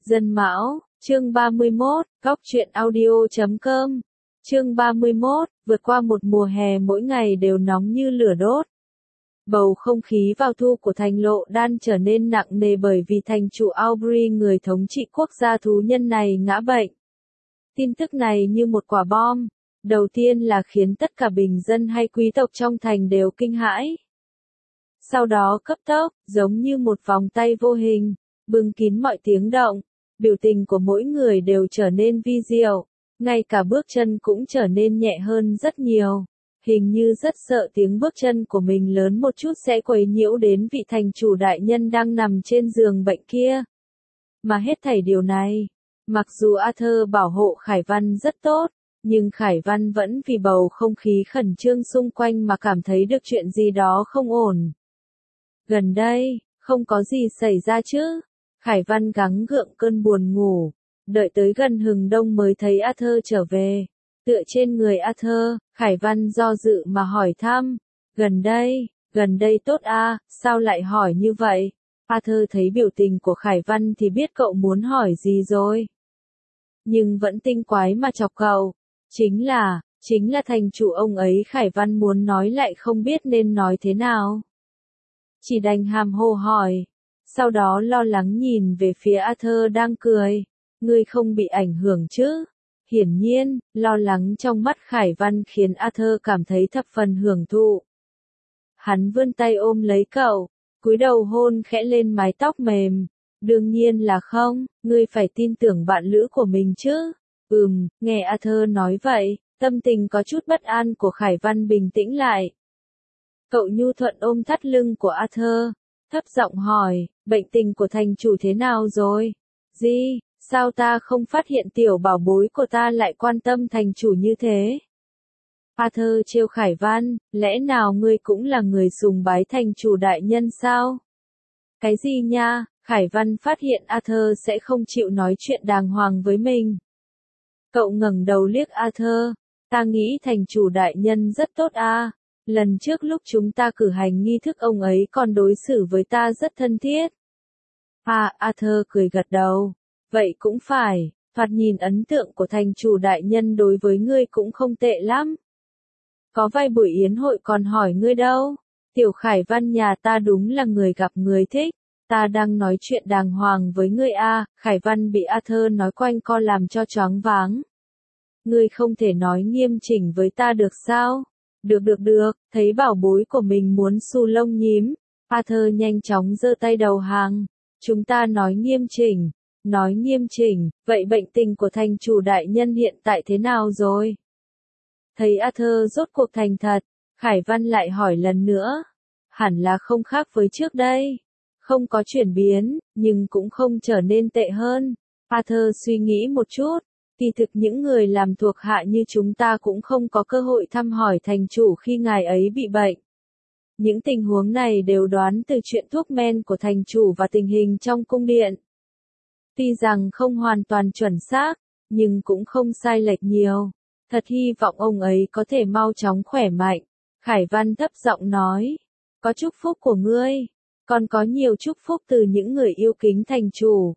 Dân Mão, chương 31, Góc truyện audio.com. Chương 31, vượt qua một mùa hè mỗi ngày đều nóng như lửa đốt. Bầu không khí vào thu của thành Lộ Đan trở nên nặng nề bởi vì thành chủ Aubrey, người thống trị quốc gia thú nhân này, ngã bệnh. Tin tức này như một quả bom. Đầu tiên là khiến tất cả bình dân hay quý tộc trong thành đều kinh hãi. Sau đó cấp tốc, giống như một vòng tay vô hình, bưng kín mọi tiếng động. Biểu tình của mỗi người đều trở nên vi diệu, ngay cả bước chân cũng trở nên nhẹ hơn rất nhiều. Hình như rất sợ tiếng bước chân của mình lớn một chút sẽ quấy nhiễu đến vị thành chủ đại nhân đang nằm trên giường bệnh kia. Mà hết thảy điều này, mặc dù Arthur bảo hộ Khải Văn rất tốt, nhưng Khải Văn vẫn vì bầu không khí khẩn trương xung quanh mà cảm thấy được chuyện gì đó không ổn. Gần đây, không có gì xảy ra chứ? Khải Văn gắng gượng cơn buồn ngủ, đợi tới gần hừng đông mới thấy Arthur trở về. Tựa trên người Arthur, Khải Văn do dự mà hỏi thăm, gần đây tốt à, sao lại hỏi như vậy? Arthur thấy biểu tình của Khải Văn thì biết cậu muốn hỏi gì rồi. Nhưng vẫn tinh quái mà chọc cậu, chính là thành chủ ông ấy. Khải Văn muốn nói lại không biết nên nói thế nào. Chỉ đành hàm hồ hỏi. Sau đó lo lắng nhìn về phía Arthur đang cười. Ngươi không bị ảnh hưởng chứ? Hiển nhiên, lo lắng trong mắt Khải Văn khiến Arthur cảm thấy thập phần hưởng thụ. Hắn vươn tay ôm lấy cậu, cúi đầu hôn khẽ lên mái tóc mềm. Đương nhiên là không, ngươi phải tin tưởng bạn lữ của mình chứ. Nghe Arthur nói vậy, tâm tình có chút bất an của Khải Văn bình tĩnh lại. Cậu nhu thuận ôm thắt lưng của Arthur, thấp giọng hỏi, bệnh tình của thành chủ thế nào rồi? Gì, sao ta không phát hiện tiểu bảo bối của ta lại quan tâm thành chủ như thế? Arthur trêu Khải Văn, lẽ nào ngươi cũng là người sùng bái thành chủ đại nhân sao? Cái gì nha? Khải Văn phát hiện Arthur sẽ không chịu nói chuyện đàng hoàng với mình. Cậu ngẩng đầu liếc Arthur, ta nghĩ thành chủ đại nhân rất tốt à. Lần trước lúc chúng ta cử hành nghi thức ông ấy còn đối xử với ta rất thân thiết. Arthur cười gật đầu. Vậy cũng phải, thoạt nhìn ấn tượng của thành chủ đại nhân đối với ngươi cũng không tệ lắm. Có vài buổi yến hội còn hỏi ngươi đâu. Tiểu Khải Văn nhà ta đúng là người gặp người thích. Ta đang nói chuyện đàng hoàng với ngươi à. Khải Văn bị Arthur nói quanh co làm cho choáng váng. Ngươi không thể nói nghiêm chỉnh với ta được sao? Được, thấy bảo bối của mình muốn xù lông nhím. Arthur nhanh chóng giơ tay đầu hàng. Chúng ta nói nghiêm chỉnh, vậy bệnh tình của thành chủ đại nhân hiện tại thế nào rồi? Thấy Arthur rốt cuộc thành thật, Khải Văn lại hỏi lần nữa. Hẳn là không khác với trước đây. Không có chuyển biến, nhưng cũng không trở nên tệ hơn. Arthur suy nghĩ một chút. Kỳ thực những người làm thuộc hạ như chúng ta cũng không có cơ hội thăm hỏi thành chủ khi ngài ấy bị bệnh. Những tình huống này đều đoán từ chuyện thuốc men của thành chủ và tình hình trong cung điện. Tuy rằng không hoàn toàn chuẩn xác, nhưng cũng không sai lệch nhiều. Thật hy vọng ông ấy có thể mau chóng khỏe mạnh. Khải Văn thấp giọng nói. Có chúc phúc của ngươi, còn có nhiều chúc phúc từ những người yêu kính thành chủ.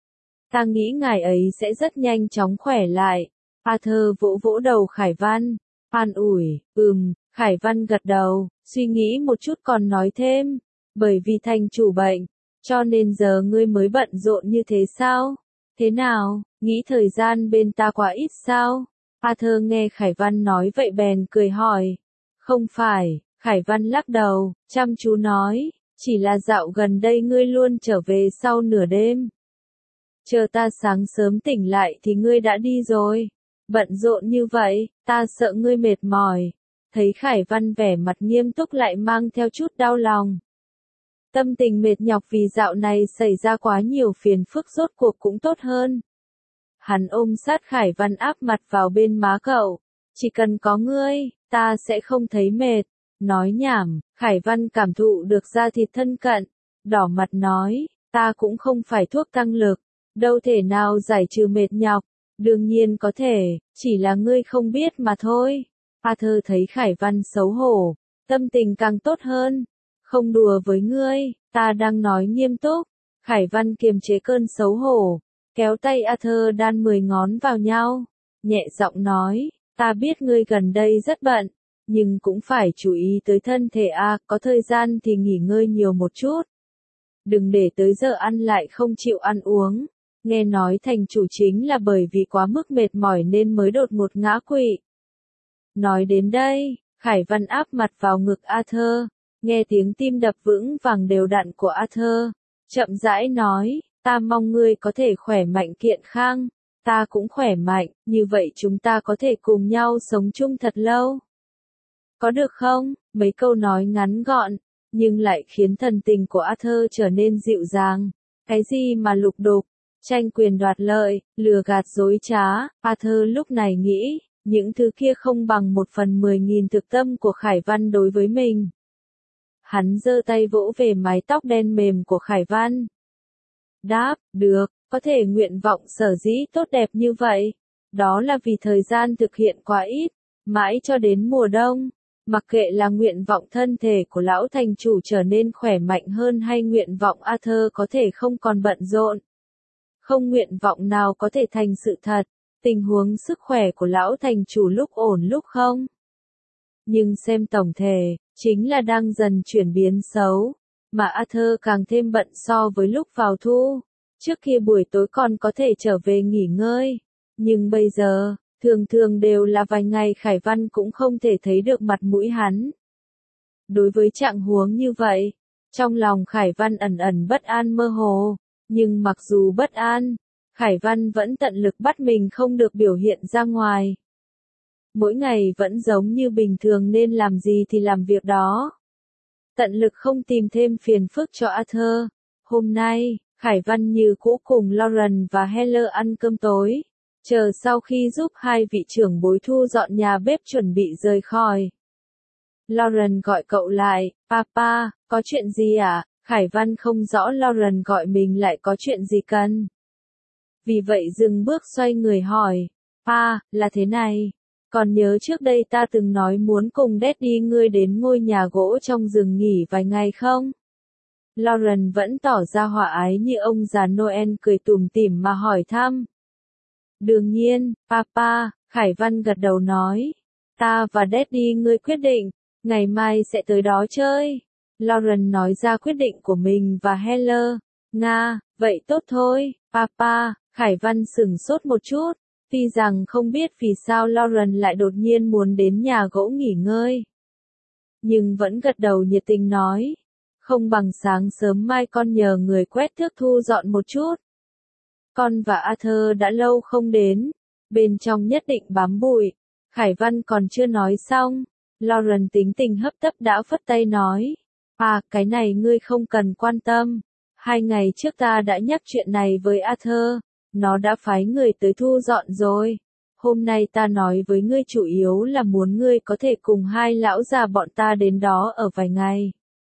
Ta nghĩ ngài ấy sẽ rất nhanh chóng khỏe lại. Arthur vỗ vỗ đầu Khải Văn, an ủi. Khải Văn gật đầu, suy nghĩ một chút còn nói thêm. Bởi vì thành chủ bệnh, cho nên giờ ngươi mới bận rộn như thế sao? Thế nào, nghĩ thời gian bên ta quá ít sao? Arthur nghe Khải Văn nói vậy bèn cười hỏi. Không phải, Khải Văn lắc đầu, chăm chú nói, chỉ là dạo gần đây ngươi luôn trở về sau nửa đêm. Chờ ta sáng sớm tỉnh lại thì ngươi đã đi rồi. Bận rộn như vậy, ta sợ ngươi mệt mỏi. Thấy Khải Văn vẻ mặt nghiêm túc lại mang theo chút đau lòng. Tâm tình mệt nhọc vì dạo này xảy ra quá nhiều phiền phức rốt cuộc cũng tốt hơn. Hắn ôm sát Khải Văn áp mặt vào bên má cậu. Chỉ cần có ngươi, ta sẽ không thấy mệt. Nói nhảm, Khải Văn cảm thụ được da thịt thân cận. Đỏ mặt nói, ta cũng không phải thuốc tăng lực. Đâu thể nào giải trừ mệt nhọc. Đương nhiên có thể, chỉ là ngươi không biết mà thôi. Arthur thấy Khải Văn xấu hổ, tâm tình càng tốt hơn. Không đùa với ngươi, ta đang nói nghiêm túc. Khải Văn kiềm chế cơn xấu hổ, kéo tay Arthur đan 10 ngón vào nhau, nhẹ giọng nói, ta biết ngươi gần đây rất bận, nhưng cũng phải chú ý tới thân thể có thời gian thì nghỉ ngơi nhiều một chút. Đừng để tới giờ ăn lại không chịu ăn uống. Nghe nói thành chủ chính là bởi vì quá mức mệt mỏi nên mới đột ngột ngã quỵ. Nói đến đây, Khải Văn áp mặt vào ngực Arthur, nghe tiếng tim đập vững vàng đều đặn của Arthur, chậm rãi nói, ta mong ngươi có thể khỏe mạnh kiện khang, ta cũng khỏe mạnh, như vậy chúng ta có thể cùng nhau sống chung thật lâu. Có được không? Mấy câu nói ngắn gọn, nhưng lại khiến thần tình của Arthur trở nên dịu dàng. Cái gì mà lục đục, tranh quyền đoạt lợi, lừa gạt dối trá, Arthur lúc này nghĩ, những thứ kia không bằng 1/10.000 thực tâm của Khải Văn đối với mình. Hắn giơ tay vỗ về mái tóc đen mềm của Khải Văn. Đáp, được, có thể nguyện vọng sở dĩ tốt đẹp như vậy. Đó là vì thời gian thực hiện quá ít, mãi cho đến mùa đông. Mặc kệ là nguyện vọng thân thể của lão thành chủ trở nên khỏe mạnh hơn hay nguyện vọng Arthur có thể không còn bận rộn. Không nguyện vọng nào có thể thành sự thật, tình huống sức khỏe của lão thành chủ lúc ổn lúc không. Nhưng xem tổng thể, chính là đang dần chuyển biến xấu, mà Arthur càng thêm bận so với lúc vào thu. Trước kia buổi tối còn có thể trở về nghỉ ngơi, nhưng bây giờ, thường thường đều là vài ngày Khải Văn cũng không thể thấy được mặt mũi hắn. Đối với trạng huống như vậy, trong lòng Khải Văn ẩn ẩn bất an mơ hồ, nhưng mặc dù bất an, Khải Văn vẫn tận lực bắt mình không được biểu hiện ra ngoài. Mỗi ngày vẫn giống như bình thường nên làm gì thì làm việc đó. Tận lực không tìm thêm phiền phức cho Arthur. Hôm nay, Khải Văn như cũ cùng Lauren và Heller ăn cơm tối. Chờ sau khi giúp hai vị trưởng bối thu dọn nhà bếp chuẩn bị rời khỏi. Lauren gọi cậu lại, Papa, có chuyện gì à? Khải Văn không rõ Lauren gọi mình lại có chuyện gì cần. Vì vậy dừng bước xoay người hỏi, Pa, là thế này. Còn nhớ trước đây ta từng nói muốn cùng Daddy ngươi đến ngôi nhà gỗ trong rừng nghỉ vài ngày không? Lauren vẫn tỏ ra hòa ái như ông già Noel cười tủm tỉm mà hỏi thăm. Đương nhiên, Papa, Khải Văn gật đầu nói. Ta và Daddy ngươi quyết định, ngày mai sẽ tới đó chơi. Lauren nói ra quyết định của mình và Heller. Nga, vậy tốt thôi, Papa, Khải Văn sửng sốt một chút. Tuy rằng không biết vì sao Lauren lại đột nhiên muốn đến nhà gỗ nghỉ ngơi. Nhưng vẫn gật đầu nhiệt tình nói. Không bằng sáng sớm mai con nhờ người quét thước thu dọn một chút. Con và Arthur đã lâu không đến. Bên trong nhất định bám bụi. Khải Văn còn chưa nói xong. Lauren tính tình hấp tấp đã phất tay nói. Cái này ngươi không cần quan tâm. 2 ngày trước ta đã nhắc chuyện này với Arthur. Nó đã phái người tới thu dọn rồi. Hôm nay ta nói với ngươi chủ yếu là muốn ngươi có thể cùng hai lão già bọn ta đến đó ở vài ngày.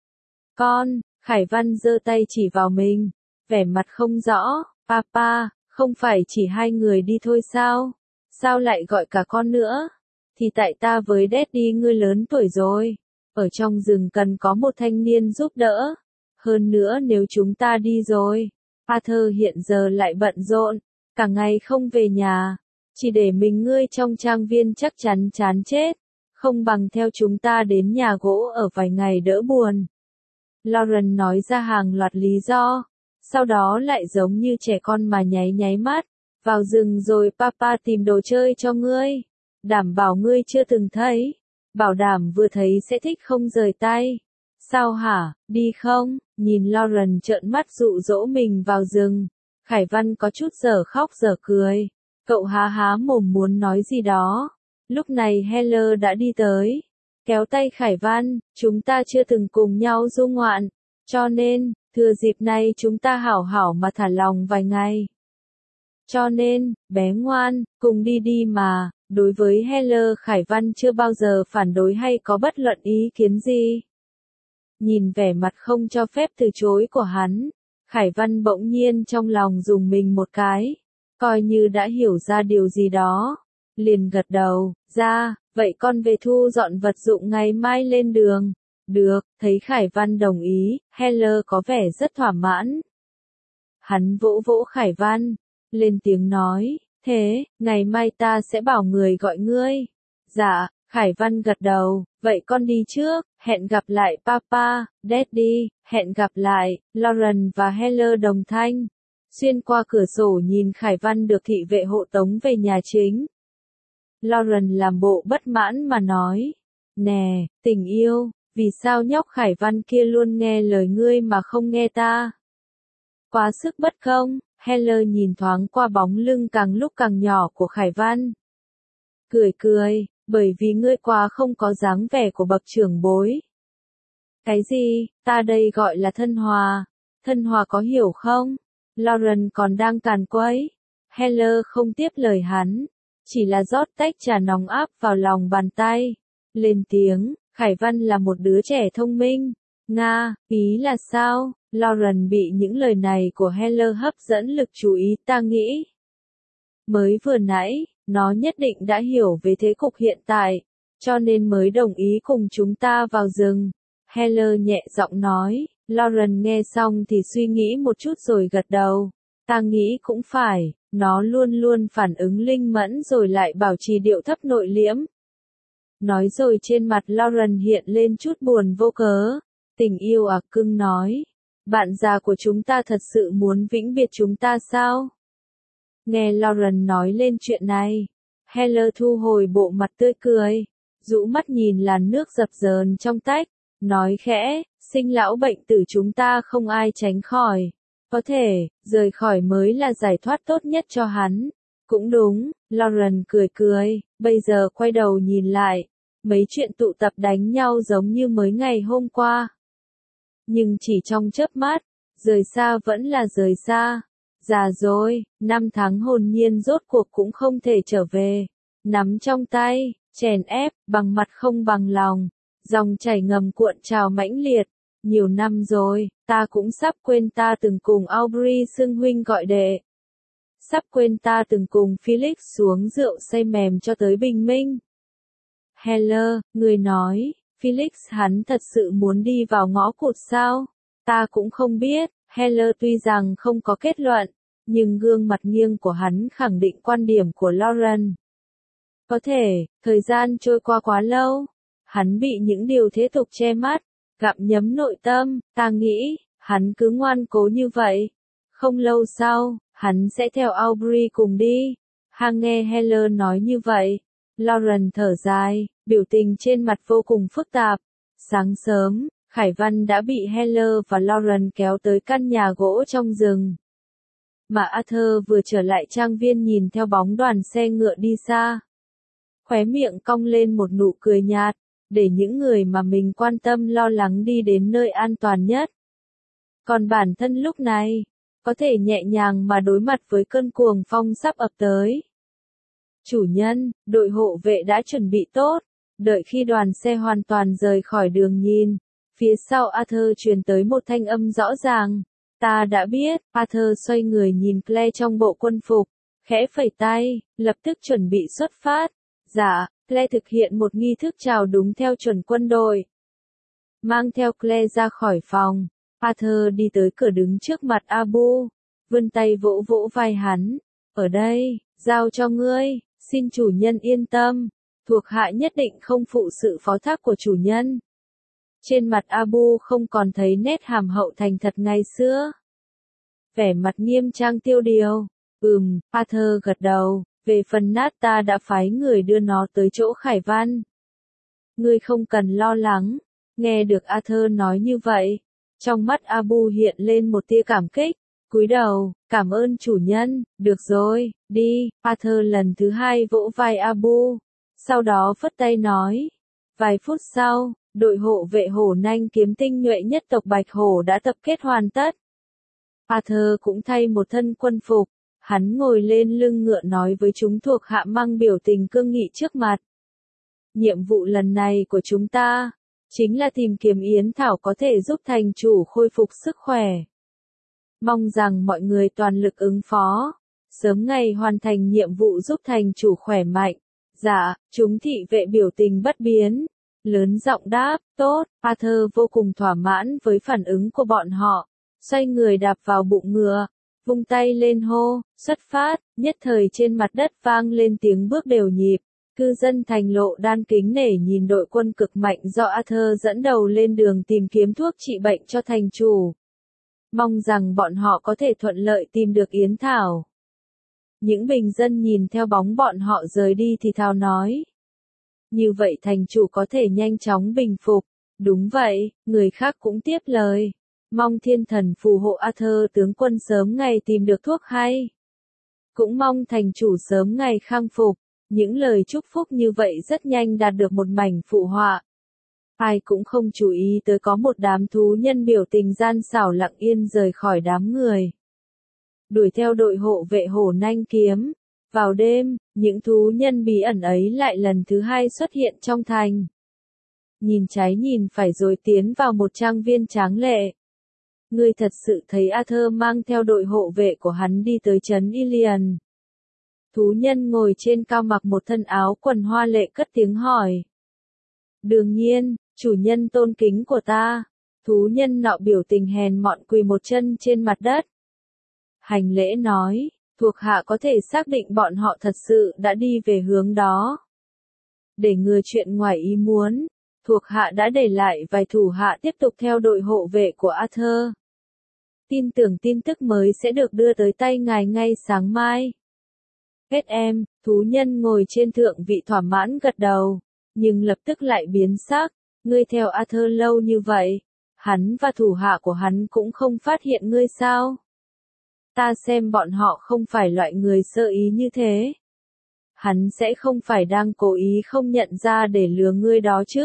Con, Khải Văn giơ tay chỉ vào mình, vẻ mặt không rõ, Papa, không phải chỉ 2 người đi thôi sao? Sao lại gọi cả con nữa? Thì tại ta với Daddy ngươi lớn tuổi rồi, ở trong rừng cần có một thanh niên giúp đỡ. Hơn nữa nếu chúng ta đi rồi, Arthur hiện giờ lại bận rộn, cả ngày không về nhà, chỉ để mình ngươi trong trang viên chắc chắn chán chết, không bằng theo chúng ta đến nhà gỗ ở vài ngày đỡ buồn. Lauren nói ra hàng loạt lý do, sau đó lại giống như trẻ con mà nháy nháy mắt, vào rừng rồi Papa tìm đồ chơi cho ngươi, đảm bảo ngươi chưa từng thấy, bảo đảm vừa thấy sẽ thích không rời tay. Sao hả, đi không? Nhìn Lauren trợn mắt dụ dỗ mình vào rừng. Khải Văn có chút dở khóc dở cười. Cậu há há mồm muốn nói gì đó. Lúc này Heller đã đi tới. Kéo tay Khải Văn, chúng ta chưa từng cùng nhau du ngoạn. Cho nên, thừa dịp này chúng ta hảo hảo mà thả lòng vài ngày. Cho nên, bé ngoan, cùng đi đi mà. Đối với Heller Khải Văn chưa bao giờ phản đối hay có bất luận ý kiến gì. Nhìn vẻ mặt không cho phép từ chối của hắn, Khải Văn bỗng nhiên trong lòng dùng mình một cái, coi như đã hiểu ra điều gì đó, liền gật đầu, ra, vậy con về thu dọn vật dụng ngày mai lên đường. Được, thấy Khải Văn đồng ý, Heller có vẻ rất thỏa mãn. Hắn vỗ vỗ Khải Văn, lên tiếng nói, thế, ngày mai ta sẽ bảo người gọi ngươi. Dạ, Khải Văn gật đầu, vậy con đi trước, hẹn gặp lại Papa, Daddy, hẹn gặp lại, Lauren và Heller đồng thanh. Xuyên qua cửa sổ nhìn Khải Văn được thị vệ hộ tống về nhà chính. Lauren làm bộ bất mãn mà nói, nè, tình yêu, vì sao nhóc Khải Văn kia luôn nghe lời ngươi mà không nghe ta? Quá sức bất công, Heller nhìn thoáng qua bóng lưng càng lúc càng nhỏ của Khải Văn. Cười cười, bởi vì ngươi quá không có dáng vẻ của bậc trưởng bối. Cái gì, ta đây gọi là thân hòa có hiểu không? Lauren còn đang càn quấy. Heller không tiếp lời hắn, chỉ là rót tách trà nóng áp vào lòng bàn tay. Lên tiếng, Khải Văn là một đứa trẻ thông minh. Nga, ý là sao? Lauren bị những lời này của Heller hấp dẫn lực chú ý, ta nghĩ. Mới vừa nãy, nó nhất định đã hiểu về thế cục hiện tại, cho nên mới đồng ý cùng chúng ta vào rừng. Heller nhẹ giọng nói, Lauren nghe xong thì suy nghĩ một chút rồi gật đầu. Ta nghĩ cũng phải, nó luôn luôn phản ứng linh mẫn rồi lại bảo trì điệu thấp nội liễm. Nói rồi trên mặt Lauren hiện lên chút buồn vô cớ. Tình yêu à, cưng nói. Bạn già của chúng ta thật sự muốn vĩnh biệt chúng ta sao? Nghe Lauren nói lên chuyện này, Heller thu hồi bộ mặt tươi cười, rũ mắt nhìn làn nước dập dờn trong tách, nói khẽ, sinh lão bệnh tử chúng ta không ai tránh khỏi. Có thể, rời khỏi mới là giải thoát tốt nhất cho hắn. Cũng đúng, Lauren cười cười, bây giờ quay đầu nhìn lại, mấy chuyện tụ tập đánh nhau giống như mới ngày hôm qua. Nhưng chỉ trong chớp mắt, rời xa vẫn là rời xa. Già rồi, 5 tháng hồn nhiên rốt cuộc cũng không thể trở về. Nắm trong tay, chèn ép, bằng mặt không bằng lòng. Dòng chảy ngầm cuộn trào mãnh liệt. Nhiều năm rồi, ta cũng sắp quên ta từng cùng Aubrey xưng huynh gọi đệ. Sắp quên ta từng cùng Felix xuống rượu say mềm cho tới bình minh. Heller, người nói, Felix hắn thật sự muốn đi vào ngõ cụt sao? Ta cũng không biết. Heller tuy rằng không có kết luận, nhưng gương mặt nghiêng của hắn khẳng định quan điểm của Lauren. Có thể, thời gian trôi qua quá lâu, hắn bị những điều thế tục che mắt, gặm nhấm nội tâm, ta nghĩ, hắn cứ ngoan cố như vậy. Không lâu sau, hắn sẽ theo Aubrey cùng đi. Hàng nghe Heller nói như vậy, Lauren thở dài, biểu tình trên mặt vô cùng phức tạp. Sáng sớm, Khải Văn đã bị Heller và Lauren kéo tới căn nhà gỗ trong rừng. Mà Arthur vừa trở lại trang viên nhìn theo bóng đoàn xe ngựa đi xa. Khóe miệng cong lên một nụ cười nhạt, để những người mà mình quan tâm lo lắng đi đến nơi an toàn nhất. Còn bản thân lúc này, có thể nhẹ nhàng mà đối mặt với cơn cuồng phong sắp ập tới. Chủ nhân, đội hộ vệ đã chuẩn bị tốt, đợi khi đoàn xe hoàn toàn rời khỏi đường nhìn. Phía sau Arthur truyền tới một thanh âm rõ ràng. Ta đã biết, Arthur xoay người nhìn Claire trong bộ quân phục, khẽ phẩy tay, lập tức chuẩn bị xuất phát. Dạ, Claire thực hiện một nghi thức chào đúng theo chuẩn quân đội. Mang theo Claire ra khỏi phòng, Arthur đi tới cửa đứng trước mặt Abu, vươn tay vỗ vỗ vai hắn. Ở đây, giao cho ngươi, xin chủ nhân yên tâm, thuộc hạ nhất định không phụ sự phó thác của chủ nhân. Trên mặt Abu không còn thấy nét hàm hậu thành thật ngày xưa. Vẻ mặt nghiêm trang tiêu điều. Arthur gật đầu, về phần nát ta đã phái người đưa nó tới chỗ Khải Văn. Ngươi không cần lo lắng. Nghe được Arthur nói như vậy, trong mắt Abu hiện lên một tia cảm kích. Cúi đầu, cảm ơn chủ nhân, được rồi, đi. Arthur lần thứ hai vỗ vai Abu, sau đó phất tay nói. Vài phút sau, đội hộ vệ hổ nanh kiếm tinh nhuệ nhất tộc Bạch Hổ đã tập kết hoàn tất. Arthur cũng thay một thân quân phục, hắn ngồi lên lưng ngựa nói với chúng thuộc hạ mang biểu tình cương nghị trước mặt. Nhiệm vụ lần này của chúng ta, chính là tìm kiếm Yến Thảo có thể giúp thành chủ khôi phục sức khỏe. Mong rằng mọi người toàn lực ứng phó, sớm ngày hoàn thành nhiệm vụ giúp thành chủ khỏe mạnh. Dạ, chúng thị vệ biểu tình bất biến. Lớn giọng đáp, tốt. Arthur vô cùng thỏa mãn với phản ứng của bọn họ. Xoay người đạp vào bụng ngựa, vung tay lên hô, xuất phát, nhất thời trên mặt đất vang lên tiếng bước đều nhịp. Cư dân thành lộ đan kính nể nhìn đội quân cực mạnh do Arthur dẫn đầu lên đường tìm kiếm thuốc trị bệnh cho thành chủ. Mong rằng bọn họ có thể thuận lợi tìm được yến thảo. Những bình dân nhìn theo bóng bọn họ rời đi thì thào nói. Như vậy thành chủ có thể nhanh chóng bình phục. Đúng vậy, người khác cũng tiếp lời. Mong thiên thần phù hộ Arthur tướng quân sớm ngày tìm được thuốc hay. Cũng mong thành chủ sớm ngày khang phục. Những lời chúc phúc như vậy rất nhanh đạt được một mảnh phụ họa. Ai cũng không chú ý tới có một đám thú nhân biểu tình gian xảo lặng yên rời khỏi đám người. Đuổi theo đội hộ vệ hổ nanh kiếm. Vào đêm, những thú nhân bí ẩn ấy lại lần thứ hai xuất hiện trong thành. Nhìn trái nhìn phải rồi tiến vào một trang viên tráng lệ. Ngươi thật sự thấy Arthur mang theo đội hộ vệ của hắn đi tới trấn Ilion. Thú nhân ngồi trên cao mặc một thân áo quần hoa lệ cất tiếng hỏi. Đương nhiên, chủ nhân tôn kính của ta. Thú nhân nọ biểu tình hèn mọn quỳ một chân trên mặt đất. Hành lễ nói, thuộc hạ có thể xác định bọn họ thật sự đã đi về hướng đó. Để ngừa chuyện ngoài ý muốn, thuộc hạ đã để lại vài thủ hạ tiếp tục theo đội hộ vệ của Arthur. Tin tưởng tin tức mới sẽ được đưa tới tay ngài ngay sáng mai. Kết em, thú nhân ngồi trên thượng vị thỏa mãn gật đầu, nhưng lập tức lại biến sắc, ngươi theo Arthur lâu như vậy, hắn và thủ hạ của hắn cũng không phát hiện ngươi sao? Ta xem bọn họ không phải loại người sơ ý như thế. Hắn sẽ không phải đang cố ý không nhận ra để lừa ngươi đó chứ?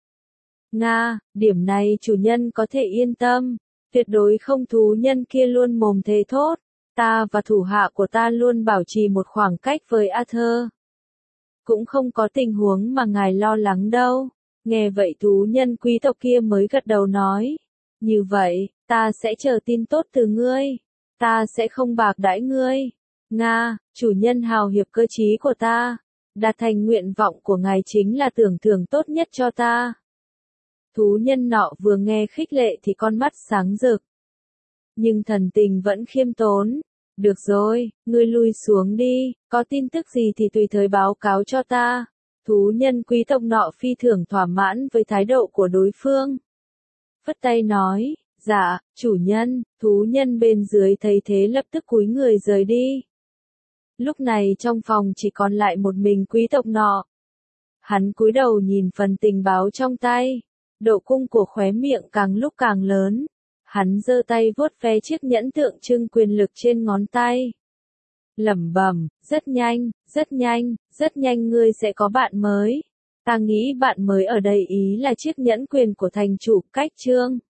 Nga, điểm này chủ nhân có thể yên tâm, tuyệt đối không. Thú nhân kia luôn mồm thề thốt. Ta và thủ hạ của ta luôn bảo trì một khoảng cách với Arthur. Cũng không có tình huống mà ngài lo lắng đâu. Nghe vậy thú nhân quý tộc kia mới gật đầu nói. Như vậy, ta sẽ chờ tin tốt từ ngươi. Ta sẽ không bạc đãi ngươi. Nga, chủ nhân hào hiệp cơ trí của ta. Đạt thành nguyện vọng của ngài chính là tưởng thưởng tốt nhất cho ta. Thú nhân nọ vừa nghe khích lệ thì con mắt sáng rực. Nhưng thần tình vẫn khiêm tốn. Được rồi, ngươi lui xuống đi, có tin tức gì thì tùy thời báo cáo cho ta. Thú nhân quý tộc nọ phi thường thỏa mãn với thái độ của đối phương. Phất tay nói, dạ, chủ nhân. Thú nhân bên dưới thấy thế lập tức cúi người rời đi. Lúc này trong phòng chỉ còn lại một mình quý tộc nọ. Hắn cúi đầu nhìn phần tình báo trong tay. Độ cung của khóe miệng càng lúc càng lớn. Hắn giơ tay vuốt ve chiếc nhẫn tượng trưng quyền lực trên ngón tay. Lẩm bẩm, rất nhanh, rất nhanh, rất nhanh ngươi sẽ có bạn mới. Ta nghĩ bạn mới ở đây ý là chiếc nhẫn quyền của thành chủ Cách Trương.